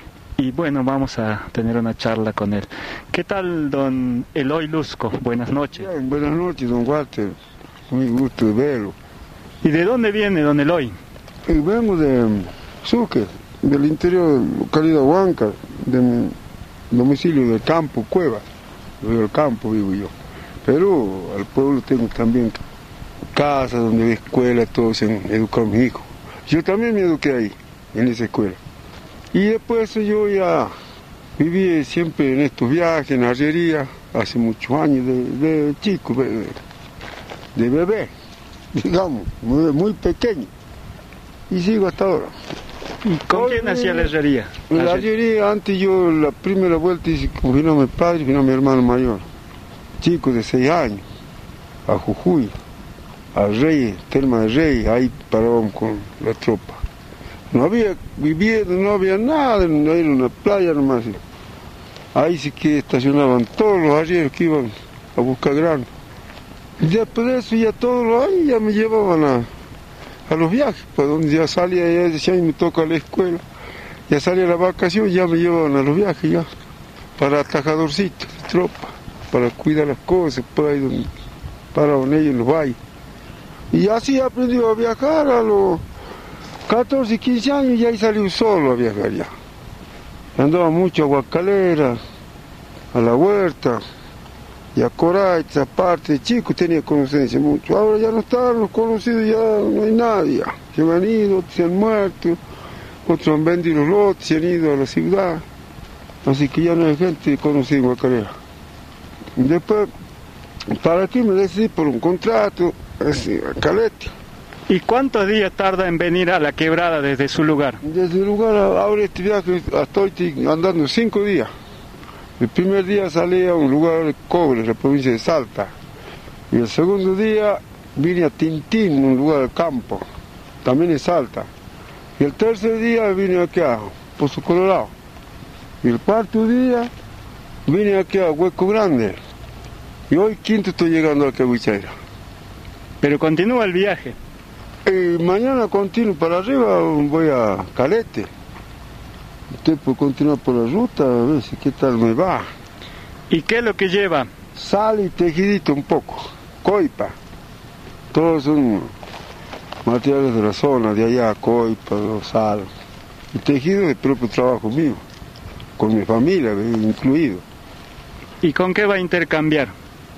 y bueno, vamos a tener una charla con él. ¿Qué tal, don Eloy Lusco? Buenas noches. Bien, buenas noches, don Walter, muy gusto de verlo. ¿Y de dónde viene, don Eloy? Eh, vengo de Susque, del interior, localidad Huáncar, de domicilio del campo, Cuevas, del campo vivo yo. Pero al pueblo tengo también casa donde hay escuela, todos se han educado a mis hijos. Yo también me eduqué ahí, en esa escuela. Y después yo ya Viví siempre en estos viajes, en arriería, hace muchos años, de, de chico, de, de bebé, digamos, muy, muy pequeño. Y sigo hasta ahora. ¿Y con quién hacía la arriería? La arriería, antes yo, la primera vuelta hice, como vino mi padre, vino mi hermano mayor, chico de seis años, a Jujuy, a Reyes, Telma de Reyes, ahí parábamos con la tropa. No había vivienda, no había nada, no era una playa nomás. Ahí sí que estacionaban todos los arrieros que iban a buscar grano. Después de eso ya todos los años ya me llevaban a, a los viajes, pues donde ya salía, ya decía, me toca la escuela, ya salía la vacación, ya me llevaban a los viajes ya, para atajadorcitos de tropa, para cuidar las cosas, por ahí donde paraban ellos en los valles. Y así aprendí a viajar a los catorce, quince años, y ahí salí solo a viajar ya. Andaba mucho a Guacalera, a la huerta, y a Coray, esa parte de chico tenía conocencia mucho. Ahora ya no están los conocidos, ya no hay nadie. Ya. Se han ido, otros se han muerto, otros han vendido los lotes, se han ido a la ciudad. Así que ya no hay gente conocida en Guacalera. Después, para aquí me decidí por un contrato, así, a Calete. ¿Y cuántos días tarda en venir a la quebrada desde su lugar? Desde el lugar, ahora este viaje, estoy andando cinco días. El primer día salí a un lugar de Cobre, la provincia de Salta. Y el segundo día vine a Tintín, un lugar de campo, también en Salta. Y el tercer día vine aquí a Pozo Colorado. Y el cuarto día vine aquí a Hueco Grande. Y hoy quinto estoy llegando a Cabucheira. Pero continúa el viaje. Y mañana continúo para arriba, voy a Calete. Usted puede continuar por la ruta, a ver si qué tal me va. ¿Y qué es lo que lleva? Sal y tejidito un poco, coipa. Todos son materiales de la zona, de allá, coipa, sal. Y tejido de propio trabajo mío, con mi familia incluido. ¿Y con qué va a intercambiar?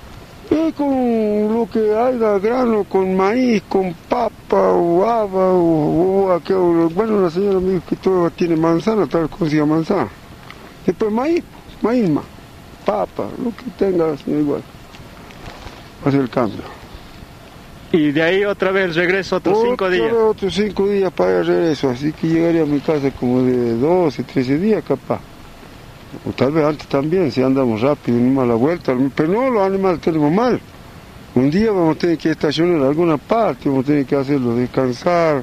Y con lo que haya, grano, con maíz, con papa, o haba, o, o aquello. Bueno, la señora me dijo que todo tiene manzana, tal vez consiga manzana. Después maíz, maíz más, papa, lo que tenga, igual. Hacer el cambio. Y de ahí otra vez regreso otros otra cinco días. Otros cinco días para allá regreso, así que llegaría a mi casa como de doce, trece días capaz. O tal vez antes también, si andamos rápido, ni más la vuelta. Pero no, los animales tenemos mal. Un día vamos a tener que estacionar en alguna parte, vamos a tener que hacerlo descansar.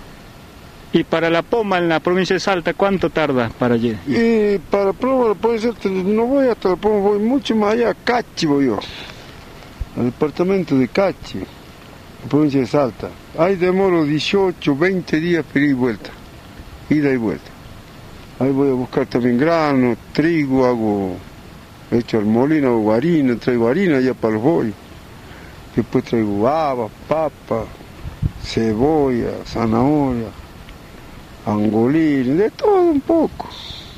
¿Y para la Poma en la provincia de Salta, cuánto tarda para allí? Y para Poma, puede ser, no voy hasta la Poma, voy mucho más allá, a Cachi voy yo. Al departamento de Cachi, la provincia de Salta. Ahí demoro dieciocho, veinte días para ir y vuelta. Ida y vuelta. Ahí voy a buscar también grano, trigo, hago hecho al molino, hago harina, traigo harina ya para los bollos. Después traigo habas, papa, cebolla, zanahoria, angolín, de todo un poco.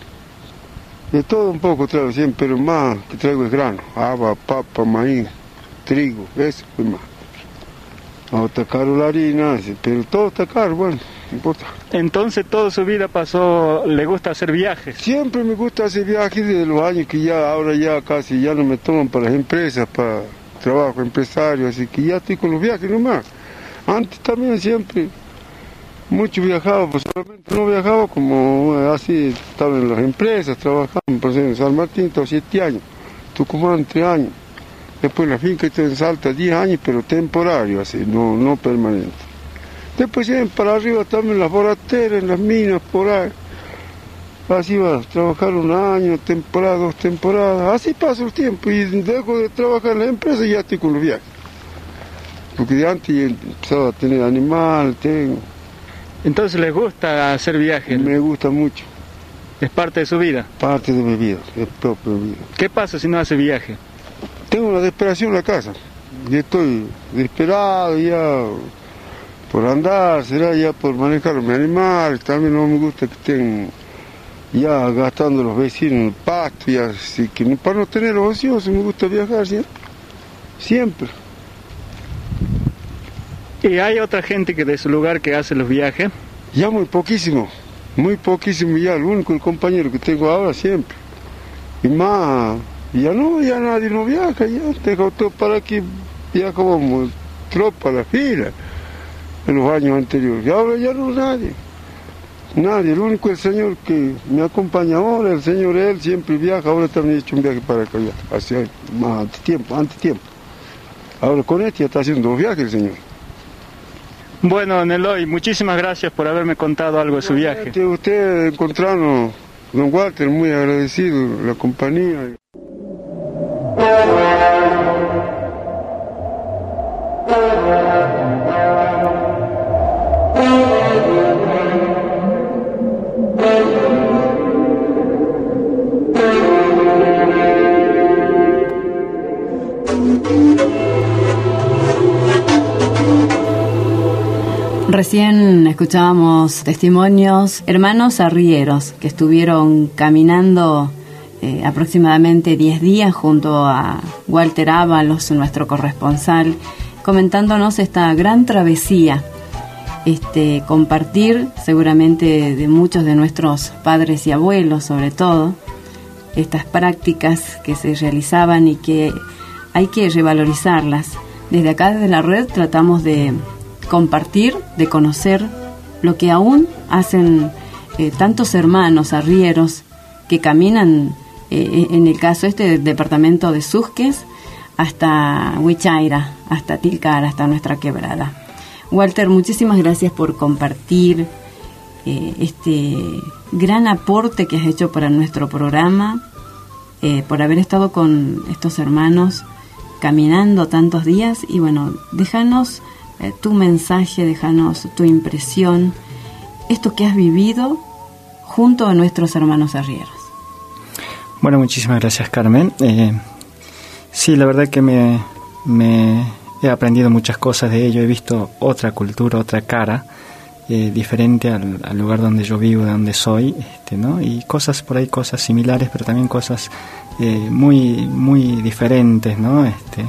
De todo un poco traigo siempre, pero más que traigo es grano, haba, papa, maíz, trigo, eso es más. Ahora está caro la harina, pero todo está caro, bueno, no importa. Entonces toda su vida pasó, le gusta hacer viajes. Siempre me gusta hacer viajes desde los años que ya, ahora ya casi ya no me toman para las empresas, para trabajo empresario, así que ya estoy con los viajes nomás. Antes también siempre, mucho viajaba, pues solamente no viajaba como así, estaba en las empresas, trabajaba, por ejemplo, en San Martín, estaba siete años, Tucumán, tres años. Después la finca estoy en Salta diez años, pero temporario, así, no, no permanente. Después siguen para arriba también en las borateras, en las minas, por ahí. Así va a trabajar un año, temporada, dos temporadas, así pasa el tiempo y dejo de trabajar en la empresa y ya estoy con los viajes. Porque de antes he empezado a tener animal, tengo. Entonces les gusta hacer viajes. Me gusta mucho. Es parte de su vida. Parte de mi vida, es propia vida. ¿Qué pasa si no hace viaje? Tengo una desesperación en la casa. Y estoy desesperado ya por andar, será ya por manejar mis animales. También no me gusta que estén ya gastando los vecinos en el pasto. Ya, así que para no tener los ociosos me gusta viajar siempre. Siempre. ¿Y hay otra gente que de su lugar que hace los viajes? Ya muy poquísimo, muy poquísimo ya. El único el compañero que tengo ahora siempre. y más, ya no, ya nadie no viaja, ya dejó todo para aquí, viajábamos tropa a la fila en los años anteriores, y ahora ya no nadie, nadie, el único el señor que me acompaña ahora, el señor él siempre viaja, ahora también ha hecho un viaje para acá, ya, hace más antes tiempo, antes tiempo, ahora con este ya está haciendo dos viajes el señor. Bueno, don Eloy, muchísimas gracias por haberme contado algo de su viaje. Usted encontrarnos, don Walter, muy agradecido, la compañía. Recién escuchábamos testimonios, hermanos arrieros que estuvieron caminando eh, aproximadamente diez días junto a Walter Ábalos, nuestro corresponsal, comentándonos esta gran travesía, este compartir seguramente de muchos de nuestros padres y abuelos, sobre todo, estas prácticas que se realizaban y que hay que revalorizarlas. Desde acá, desde la red, tratamos de compartir, de conocer lo que aún hacen eh, tantos hermanos arrieros que caminan, eh, en el caso este del departamento de Susques, hasta Huichaira, hasta Tilcara, hasta nuestra quebrada. Walter, muchísimas gracias por compartir eh, este gran aporte que has hecho para nuestro programa, eh, por haber estado con estos hermanos caminando tantos días, y bueno, déjanos Eh, tu mensaje, déjanos tu impresión, esto que has vivido junto a nuestros hermanos arrieros. Bueno, muchísimas gracias, Carmen. Eh, sí, la verdad que me, me he aprendido muchas cosas de ello, he visto otra cultura, otra cara, eh, diferente al, al lugar donde yo vivo, de donde soy, este, ¿no? Y cosas por ahí, cosas similares, pero también cosas eh, muy, muy diferentes, ¿no? Este,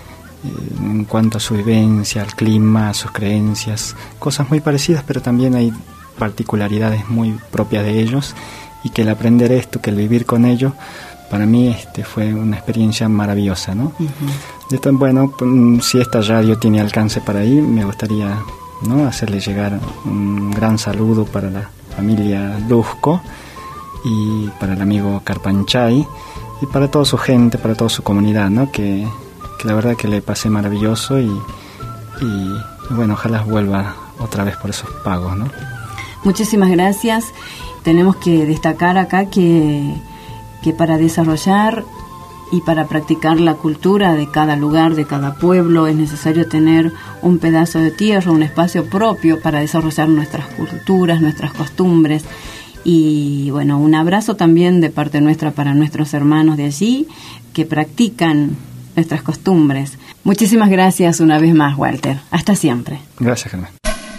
en cuanto a su vivencia, al clima, a sus creencias, cosas muy parecidas, pero también hay particularidades muy propias de ellos, y que el aprender esto, que el vivir con ellos, para mí este fue una experiencia maravillosa, ¿no? Uh-huh. Entonces, bueno, si esta radio tiene alcance para ahí, me gustaría, ¿no?, hacerle llegar un gran saludo para la familia Luzco y para el amigo Carpanchay y para toda su gente, para toda su comunidad, ¿no?, que que la verdad que le pasé maravilloso, y, y bueno, ojalá vuelva otra vez por esos pagos, ¿no? Muchísimas gracias. Tenemos que destacar acá que, que para desarrollar y para practicar la cultura de cada lugar, de cada pueblo, es necesario tener un pedazo de tierra, un espacio propio para desarrollar nuestras culturas, nuestras costumbres. Y bueno, un abrazo también de parte nuestra para nuestros hermanos de allí que practican nuestras costumbres. Muchísimas gracias una vez más, Walter. Hasta siempre. Gracias, Carmen.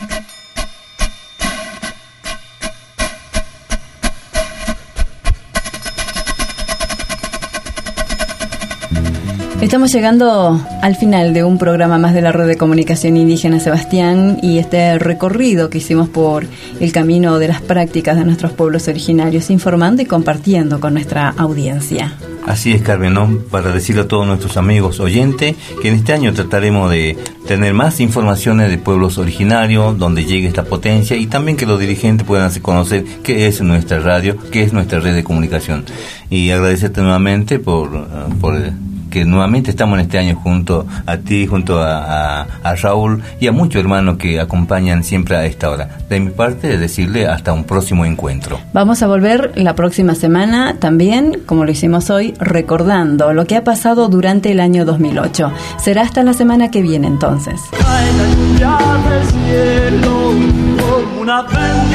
Estamos llegando al final de un programa más de la Red de Comunicación Indígena Sebastián, y este recorrido que hicimos por el camino de las prácticas de nuestros pueblos originarios, informando y compartiendo con nuestra audiencia. Así es, Carmen, ¿no? Para decirle a todos nuestros amigos oyentes que en este año trataremos de tener más informaciones de pueblos originarios, donde llegue esta potencia, y también que los dirigentes puedan hacer conocer qué es nuestra radio, qué es nuestra red de comunicación. Y agradecerte nuevamente por, uh, por que nuevamente estamos en este año junto a ti, junto a, a, a Raúl y a muchos hermanos que acompañan siempre a esta hora. De mi parte, decirle hasta un próximo encuentro. Vamos a volver la próxima semana también, como lo hicimos hoy, recordando lo que ha pasado durante el año dos mil ocho. Será hasta la semana que viene entonces. Cae la lluvia del cielo como una